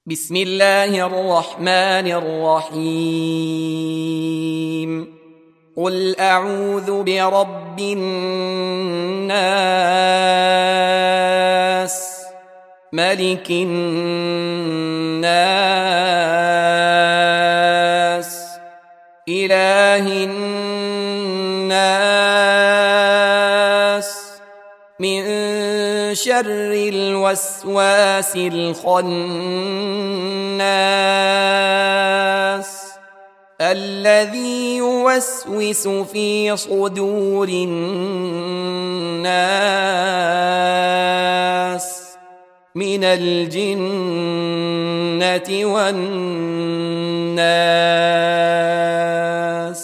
بسم الله الرحمن الرحيم قل أعوذ برب الناس ملك الناس إله الناس من شر الوسواس الخناس الذي يوسوس في صدور الناس من الجنة والناس.